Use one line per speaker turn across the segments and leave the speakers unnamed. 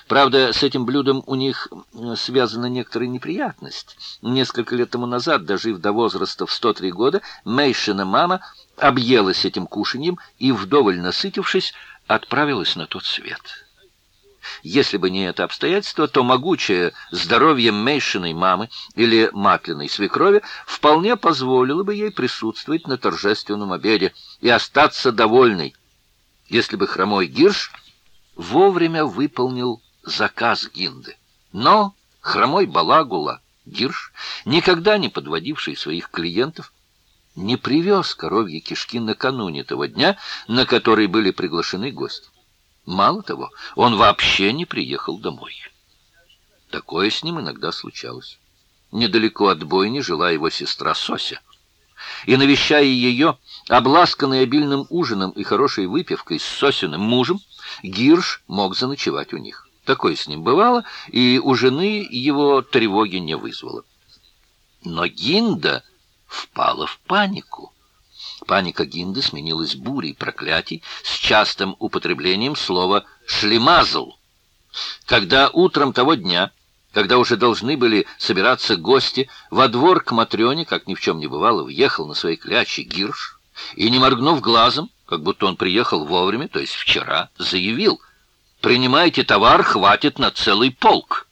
Правда, с этим блюдом у них связана некоторая неприятность. Несколько лет тому назад, дожив до возраста в 103 года, Мэйшина мама объелась этим кушаньем и, вдоволь насытившись, отправилась на тот свет. Если бы не это обстоятельство, то могучее здоровье Мэйшиной мамы или Маклиной свекрови вполне позволило бы ей присутствовать на торжественном обеде и остаться довольной, если бы хромой Гирш вовремя выполнил заказ Гинды. Но хромой балагула Гирш, никогда не подводивший своих клиентов, не привез коровьи кишки накануне того дня, на который были приглашены гости. Мало того, он вообще не приехал домой. Такое с ним иногда случалось. Недалеко от бойни жила его сестра Сося. И, навещая ее, обласканный обильным ужином и хорошей выпивкой с Сосиным мужем, Гирш мог заночевать у них. Такое с ним бывало, и у жены его тревоги не вызвало. Но Гинда впала в панику. Паника Гинды сменилась бурей проклятий с частым употреблением слова «шлемазл». Когда утром того дня, когда уже должны были собираться гости, во двор к Матрёне, как ни в чем не бывало, въехал на своей кляче Гирш и, не моргнув глазом, как будто он приехал вовремя, то есть вчера, заявил: «Принимайте товар, хватит на целый полк».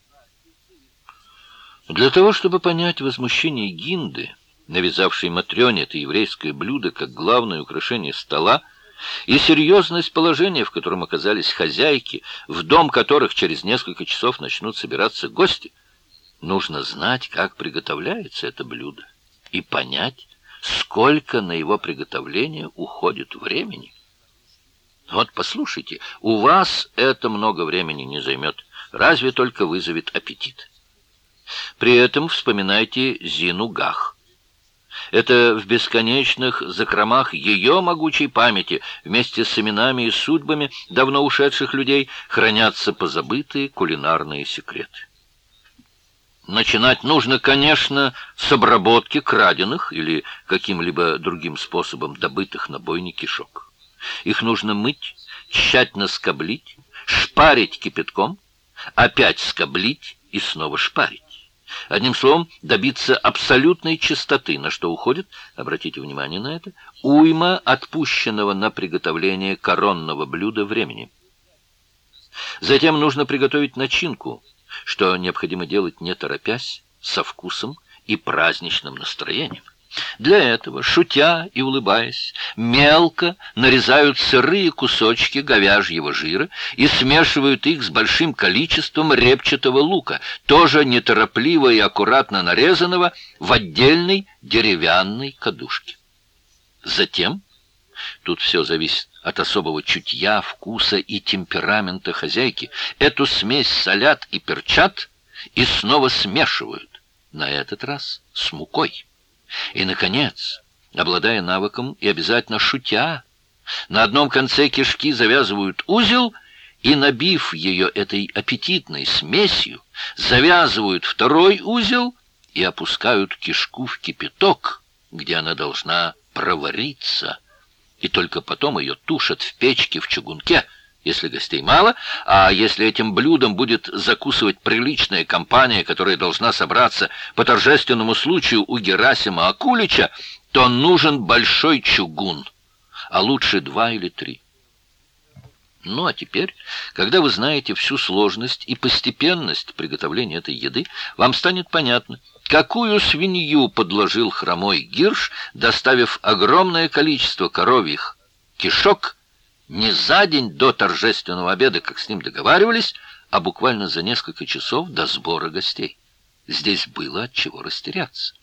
Для того, чтобы понять возмущение Гинды, навязавшей Матрёне это еврейское блюдо как главное украшение стола, и серьезность положения, в котором оказались хозяйки, в дом которых через несколько часов начнут собираться гости, нужно знать, как приготовляется это блюдо, и понять, сколько на его приготовление уходит времени. Вот послушайте, у вас это много времени не займет, разве только вызовет аппетит. При этом вспоминайте Зину Гах. Это в бесконечных закромах ее могучей памяти вместе с именами и судьбами давно ушедших людей хранятся позабытые кулинарные секреты. Начинать нужно, конечно, с обработки краденых или каким-либо другим способом добытых на бойне кишок. Их нужно мыть, тщательно скоблить, шпарить кипятком, опять скоблить и снова шпарить. Одним словом, добиться абсолютной чистоты, на что уходит, обратите внимание на это, уйма отпущенного на приготовление коронного блюда времени. Затем нужно приготовить начинку, что необходимо делать не торопясь, со вкусом и праздничным настроением. Для этого, шутя и улыбаясь, мелко нарезают сырые кусочки говяжьего жира и смешивают их с большим количеством репчатого лука, тоже неторопливо и аккуратно нарезанного в отдельной деревянной кадушке. Затем, тут все зависит от особого чутья, вкуса и темперамента хозяйки, эту смесь солят и перчат и снова смешивают, на этот раз с мукой. И, наконец, обладая навыком и обязательно шутя, на одном конце кишки завязывают узел и, набив ее этой аппетитной смесью, завязывают второй узел и опускают кишку в кипяток, где она должна провариться, и только потом ее тушат в печке в чугунке, если гостей мало, а если этим блюдом будет закусывать приличная компания, которая должна собраться по торжественному случаю у Герасима Акулича, то нужен большой чугун, а лучше 2 или 3. Ну, а теперь, когда вы знаете всю сложность и постепенность приготовления этой еды, вам станет понятно, какую свинью подложил хромой Гирш, доставив огромное количество коровьих кишок не за день до торжественного обеда, как с ним договаривались, а буквально за несколько часов до сбора гостей. Здесь было от чего растеряться.